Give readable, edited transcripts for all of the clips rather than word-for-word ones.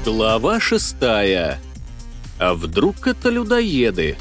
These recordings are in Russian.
Глава 6. А вдруг это людоеды?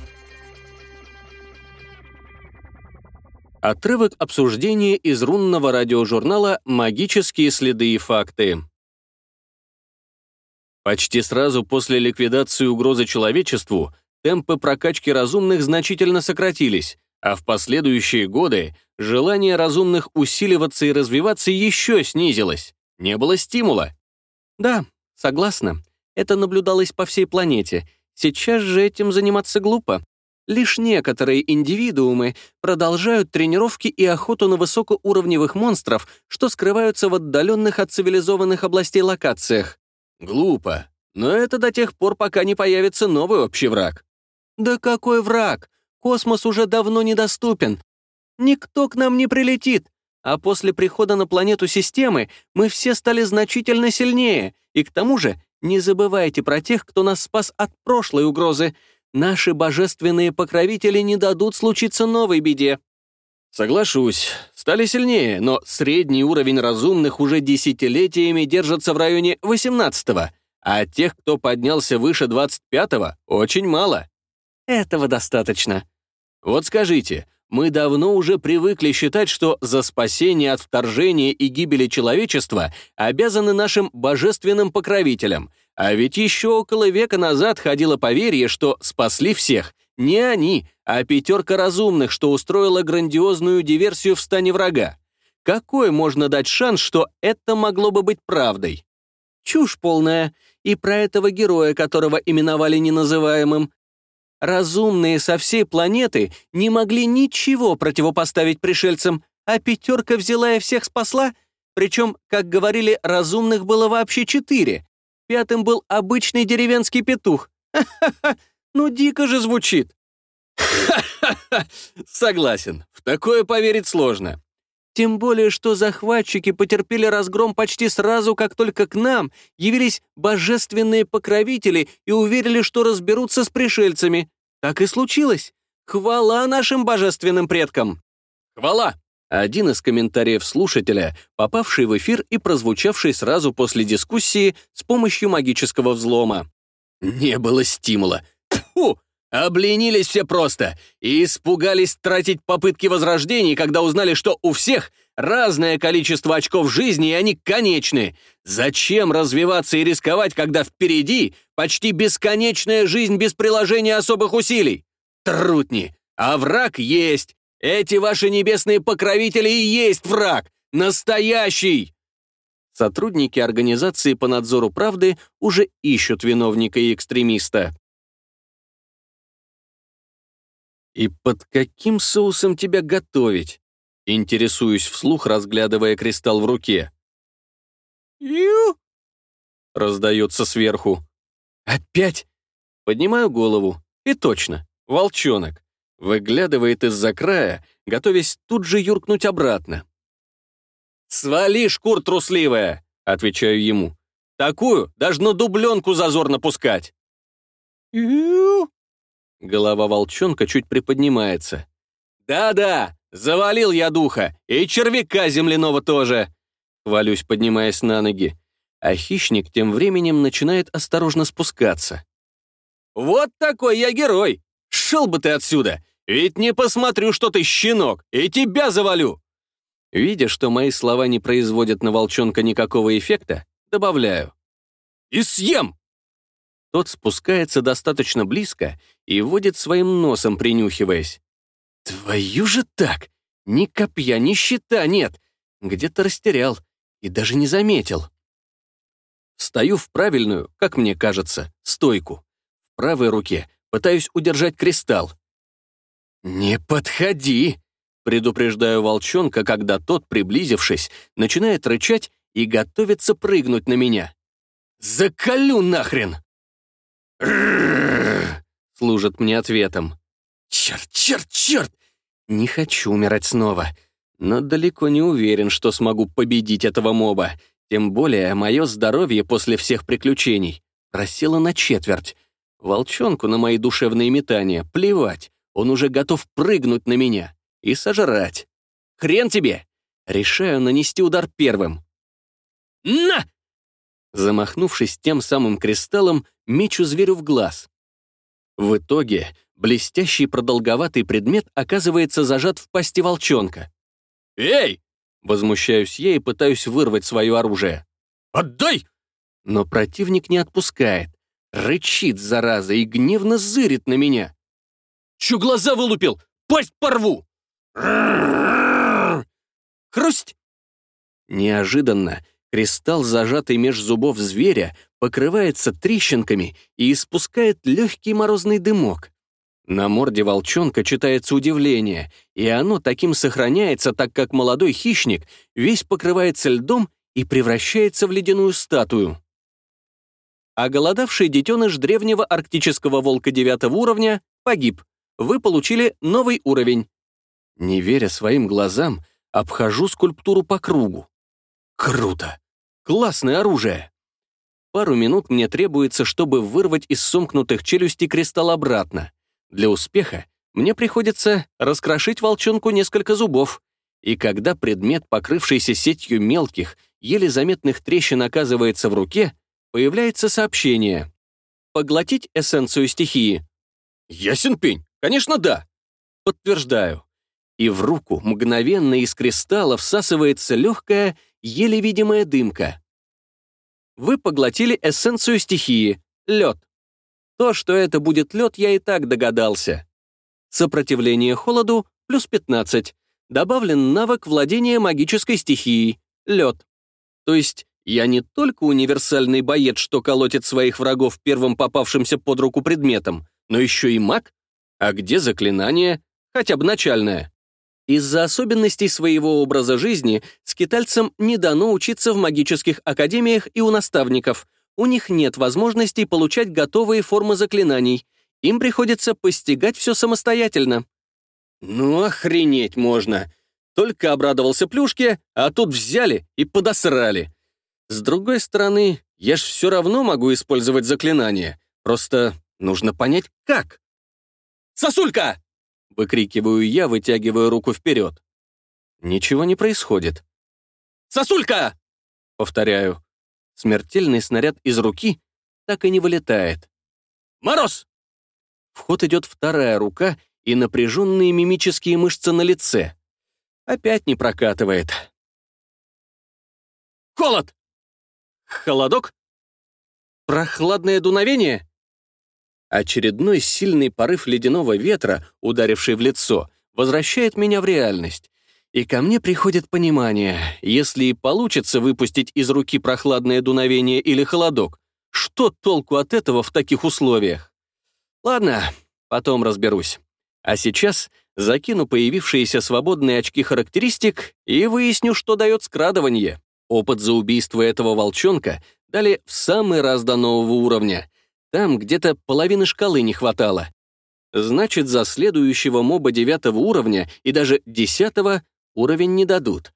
Отрывок обсуждения из рунного радиожурнала «Магические следы и факты». Почти сразу после ликвидации угрозы человечеству темпы прокачки разумных значительно сократились, а в последующие годы желание разумных усиливаться и развиваться еще снизилось. Не было стимула. Да, согласна. Это наблюдалось по всей планете. Сейчас же этим заниматься глупо. Лишь некоторые индивидуумы продолжают тренировки и охоту на высокоуровневых монстров, что скрываются в отдаленных от цивилизованных областей локациях. Глупо. Но это до тех пор, пока не появится новый общий враг. Да какой враг? Космос уже давно недоступен. Никто к нам не прилетит. А после прихода на планету системы мы все стали значительно сильнее. И к тому же не забывайте про тех, кто нас спас от прошлой угрозы. Наши божественные покровители не дадут случиться новой беде. Соглашусь, стали сильнее, но средний уровень разумных уже десятилетиями держится в районе 18-го, а тех, кто поднялся выше 25-го, очень мало. Этого достаточно. Вот скажите, мы давно уже привыкли считать, что за спасение от вторжения и гибели человечества обязаны нашим божественным покровителям, а ведь еще около века назад ходило поверье, что спасли всех не они, а пятерка разумных, что устроила грандиозную диверсию в стане врага. Какой можно дать шанс, что это могло бы быть правдой? Чушь полная. И про этого героя, которого именовали неназываемым. Разумные со всей планеты не могли ничего противопоставить пришельцам, а пятерка взяла и всех спасла. Причем, как говорили, разумных было вообще 4. Пятым был обычный деревенский петух. Ха-ха-ха, ну дико же звучит. Ха-ха-ха, согласен, в такое поверить сложно. Тем более, что захватчики потерпели разгром почти сразу, как только к нам явились божественные покровители и уверили, что разберутся с пришельцами. Так и случилось. Хвала нашим божественным предкам. Хвала! Один из комментариев слушателя, попавший в эфир и прозвучавший сразу после дискуссии с помощью магического взлома. Не было стимула. Тьфу! Обленились все просто и испугались тратить попытки возрождений, когда узнали, что у всех разное количество очков жизни, и они конечны. Зачем развиваться и рисковать, когда впереди почти бесконечная жизнь без приложения особых усилий? Трутни, а враг есть. Эти ваши небесные покровители и есть враг. Настоящий! Сотрудники организации по надзору правды уже ищут виновника и экстремиста. «И под каким соусом тебя готовить?» Интересуюсь вслух, разглядывая кристалл в руке. «Ю!» — раздается сверху. «Опять?» Поднимаю голову. И точно, волчонок. Выглядывает из-за края, готовясь тут же юркнуть обратно. «Свали, шкур трусливая!» — отвечаю ему. «Такую даже на дубленку зазорно пускать!» «Ю!» Голова волчонка чуть приподнимается. «Да-да, завалил я духа, и червяка земляного тоже!» Хвалюсь, поднимаясь на ноги. А хищник тем временем начинает осторожно спускаться. «Вот такой я герой! Шел бы ты отсюда! Ведь не посмотрю, что ты щенок, и тебя завалю!» Видя, что мои слова не производят на волчонка никакого эффекта, добавляю. «И съем!» Тот спускается достаточно близко и водит своим носом, принюхиваясь. «Твою же так! Ни копья, ни щита нет! Где-то растерял и даже не заметил». Стою в правильную, как мне кажется, стойку. В правой руке пытаюсь удержать кристалл. «Не подходи!» — предупреждаю волчонка, когда тот, приблизившись, начинает рычать и готовится прыгнуть на меня. «Заколю нахрен!» служит мне ответом. «Черт, черт, черт! Не хочу умирать снова, но далеко не уверен, что смогу победить этого моба, тем более мое здоровье после всех приключений просело на четверть. Волчонку на мои душевные метания плевать, он уже готов прыгнуть на меня и сожрать. Хрен тебе! Решаю нанести удар первым. На!» Замахнувшись тем самым кристаллом, мечу зверю в глаз. В итоге блестящий продолговатый предмет оказывается зажат в пасти волчонка. «Эй!» — возмущаюсь я и пытаюсь вырвать свое оружие. «Отдай!» Но противник не отпускает. Рычит, зараза, и гневно зырит на меня. «Чё глаза вылупил? Пасть порву!» Хрусть! Неожиданно кристалл, зажатый меж зубов зверя, покрывается трещинками и испускает легкий морозный дымок. На морде волчонка читается удивление, и оно таким сохраняется, так как молодой хищник весь покрывается льдом и превращается в ледяную статую. Оголодавший детеныш древнего арктического волка 9 уровня погиб. Вы получили новый уровень. Не веря своим глазам, обхожу скульптуру по кругу. Круто! Классное оружие! Пару минут мне требуется, чтобы вырвать из сомкнутых челюстей кристалл обратно. Для успеха мне приходится раскрошить волчонку несколько зубов, и когда предмет, покрывшийся сетью мелких, еле заметных трещин, оказывается в руке, появляется сообщение. Поглотить эссенцию стихии? Ясен пень, конечно, да. Подтверждаю. И в руку мгновенно из кристалла всасывается легкая, еле видимая дымка. Вы поглотили эссенцию стихии — лед. То, что это будет лед, я и так догадался. Сопротивление холоду — плюс 15. Добавлен навык владения магической стихией — лед. То есть я не только универсальный боец, что колотит своих врагов первым попавшимся под руку предметом, но еще и маг? А где заклинание? Хотя бы начальное. Из-за особенностей своего образа жизни скитальцам не дано учиться в магических академиях и у наставников. У них нет возможности получать готовые формы заклинаний. Им приходится постигать все самостоятельно. Ну, охренеть можно. Только обрадовался плюшке, а тут взяли и подосрали. С другой стороны, я ж все равно могу использовать заклинание. Просто нужно понять, как. «Сосулька!» — выкрикиваю я, вытягивая руку вперед. Ничего не происходит. «Сосулька!» — повторяю. Смертельный снаряд из руки так и не вылетает. «Мороз!» В ход идет вторая рука и напряженные мимические мышцы на лице. Опять не прокатывает. «Холод!» «Холодок?» «Прохладное дуновение?» Очередной сильный порыв ледяного ветра, ударивший в лицо, возвращает меня в реальность. И ко мне приходит понимание, если и получится выпустить из руки прохладное дуновение или холодок, что толку от этого в таких условиях? Ладно, потом разберусь. А сейчас закину появившиеся свободные очки характеристик и выясню, что дает скрадывание. Опыт за убийство этого волчонка дали в самый раз до нового уровня. Там где-то половины шкалы не хватало. Значит, за следующего моба 9 уровня и даже 10 уровень не дадут.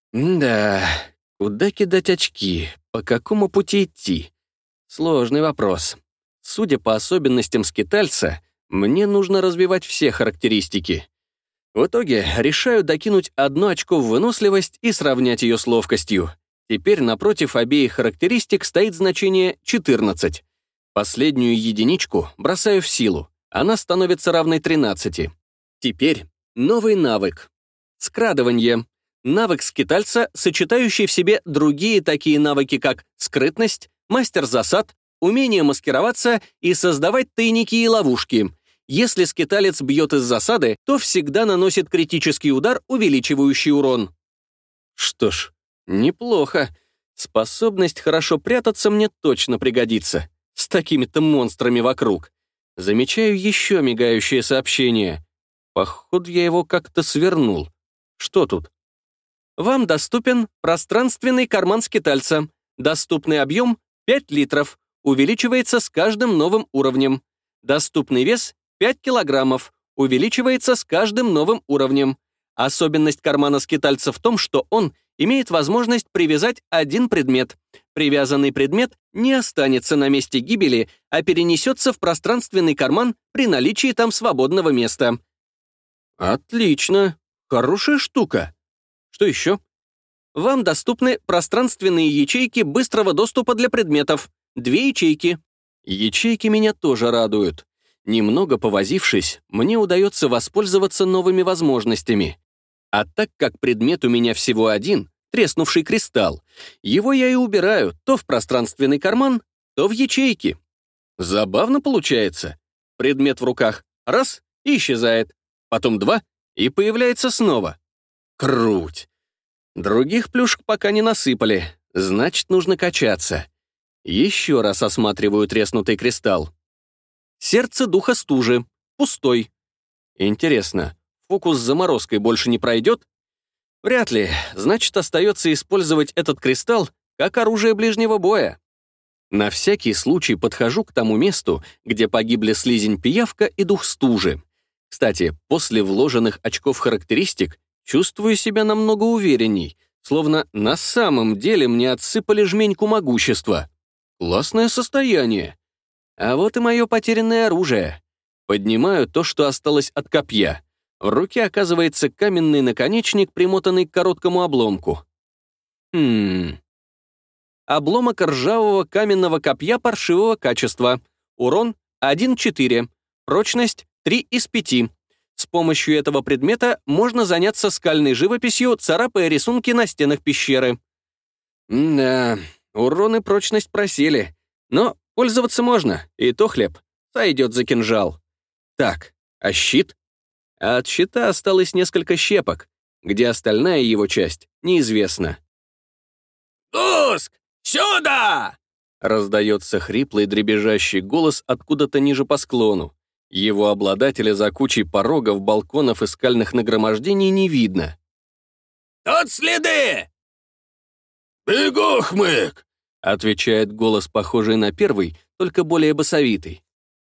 Да, куда кидать очки? По какому пути идти? Сложный вопрос. Судя по особенностям скитальца, мне нужно развивать все характеристики. В итоге решаю докинуть 1 очко в выносливость и сравнять ее с ловкостью. Теперь напротив обеих характеристик стоит значение 14. Последнюю единичку бросаю в силу. Она становится равной 13. Теперь новый навык. Скрадывание. Навык скитальца, сочетающий в себе другие такие навыки, как скрытность, мастер засад, умение маскироваться и создавать тайники и ловушки. Если скиталец бьет из засады, то всегда наносит критический удар, увеличивающий урон. Что ж, неплохо. Способность хорошо прятаться мне точно пригодится. С такими-то монстрами вокруг. Замечаю еще мигающее сообщение. Походу, я его как-то свернул. Что тут? Вам доступен пространственный карман скитальца. Доступный объем 5 литров. Увеличивается с каждым новым уровнем. Доступный вес 5 килограммов. Увеличивается с каждым новым уровнем. Особенность кармана скитальца в том, что он имеет возможность привязать один предмет. Привязанный предмет не останется на месте гибели, а перенесется в пространственный карман при наличии там свободного места. Отлично. Хорошая штука. Что еще? Вам доступны пространственные ячейки быстрого доступа для предметов. 2 ячейки. Ячейки меня тоже радуют. Немного повозившись, мне удается воспользоваться новыми возможностями. А так как предмет у меня всего один, треснувший кристалл, его я и убираю то в пространственный карман, то в ячейки. Забавно получается. Предмет в руках — раз — и исчезает. Потом 2 — и появляется снова. Круть. Других плюшек пока не насыпали, значит, нужно качаться. Еще раз осматриваю треснутый кристалл. Сердце духа стужи. Пустой. Интересно, фокус с заморозкой больше не пройдет? Вряд ли. Значит, остается использовать этот кристалл как оружие ближнего боя. На всякий случай подхожу к тому месту, где погибли слизень-пиявка и дух стужи. Кстати, после вложенных очков характеристик чувствую себя намного уверенней, словно на самом деле мне отсыпали жменьку могущества. Классное состояние. А вот и мое потерянное оружие. Поднимаю то, что осталось от копья. В руке оказывается каменный наконечник, примотанный к короткому обломку. Обломок ржавого каменного копья паршивого качества. Урон 1-4. Прочность 3 из 5. С помощью этого предмета можно заняться скальной живописью, царапая рисунки на стенах пещеры. Да, урон и прочность просели. Но пользоваться можно, и то хлеб. Сойдет за кинжал. Так, а щит? А от щита осталось несколько щепок, где остальная его часть неизвестна. «Дуск, сюда!» Раздается хриплый дребезжащий голос откуда-то ниже по склону. Его обладателя за кучей порогов, балконов и скальных нагромождений не видно. «Тут следы!» «Бегу, хмык!» — отвечает голос, похожий на первый, только более басовитый.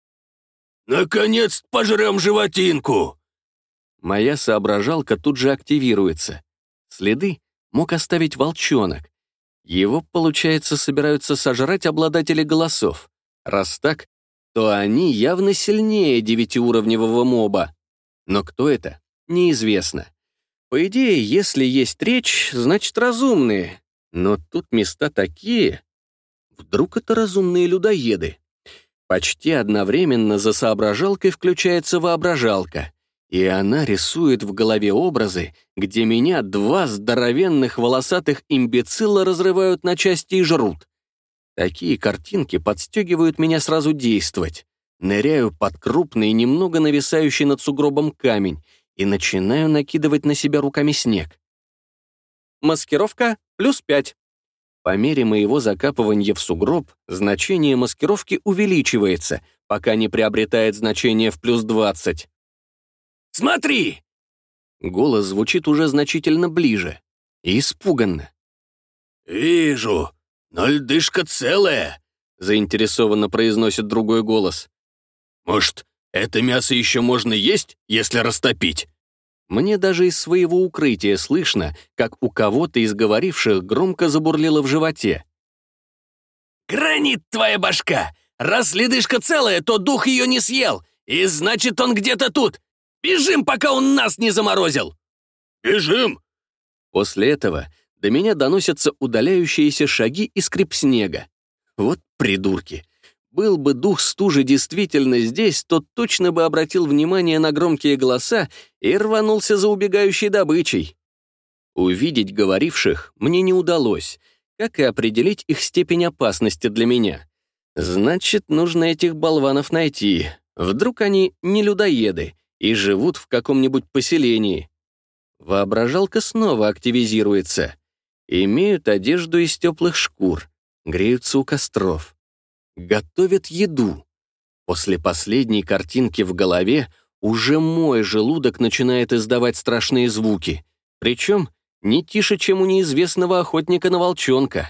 «Наконец-то пожрем животинку!» Моя соображалка тут же активируется. Следы мог оставить волчонок. Его, получается, собираются сожрать обладатели голосов. Раз так, то они явно сильнее 9-уровневого моба. Но кто это, неизвестно. По идее, если есть речь, значит разумные. Но тут места такие. Вдруг это разумные людоеды? Почти одновременно за соображалкой включается воображалка, и она рисует в голове образы, где меня 2 здоровенных волосатых имбецила разрывают на части и жрут. Такие картинки подстегивают меня сразу действовать. Ныряю под крупный, немного нависающий над сугробом камень и начинаю накидывать на себя руками снег. Маскировка +5. По мере моего закапывания в сугроб значение маскировки увеличивается, пока не приобретает значение в +20. «Смотри!» Голос звучит уже значительно ближе и испуганно. «Вижу, но льдышка целая», — заинтересованно произносит другой голос. «Может, это мясо еще можно есть, если растопить?» Мне даже из своего укрытия слышно, как у кого-то из говоривших громко забурлило в животе. «Гранит твоя башка! Раз ледышка целая, то дух ее не съел, и значит, он где-то тут! Бежим, пока он нас не заморозил!» «Бежим!» После этого до меня доносятся удаляющиеся шаги и скрип снега. Вот придурки! Был бы дух стужи действительно здесь, то точно бы обратил внимание на громкие голоса и рванулся за убегающей добычей. Увидеть говоривших мне не удалось, как и определить их степень опасности для меня. Значит, нужно этих болванов найти. Вдруг они не людоеды и живут в каком-нибудь поселении. Воображалка снова активизируется. Имеют одежду из теплых шкур, греются у костров. Готовят еду. После последней картинки в голове уже мой желудок начинает издавать страшные звуки. Причем не тише, чем у неизвестного охотника на волчонка.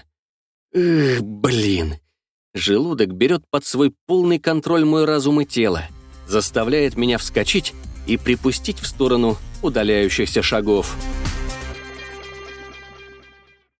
Блин. Желудок берет под свой полный контроль мой разум и тело, заставляет меня вскочить и припустить в сторону удаляющихся шагов.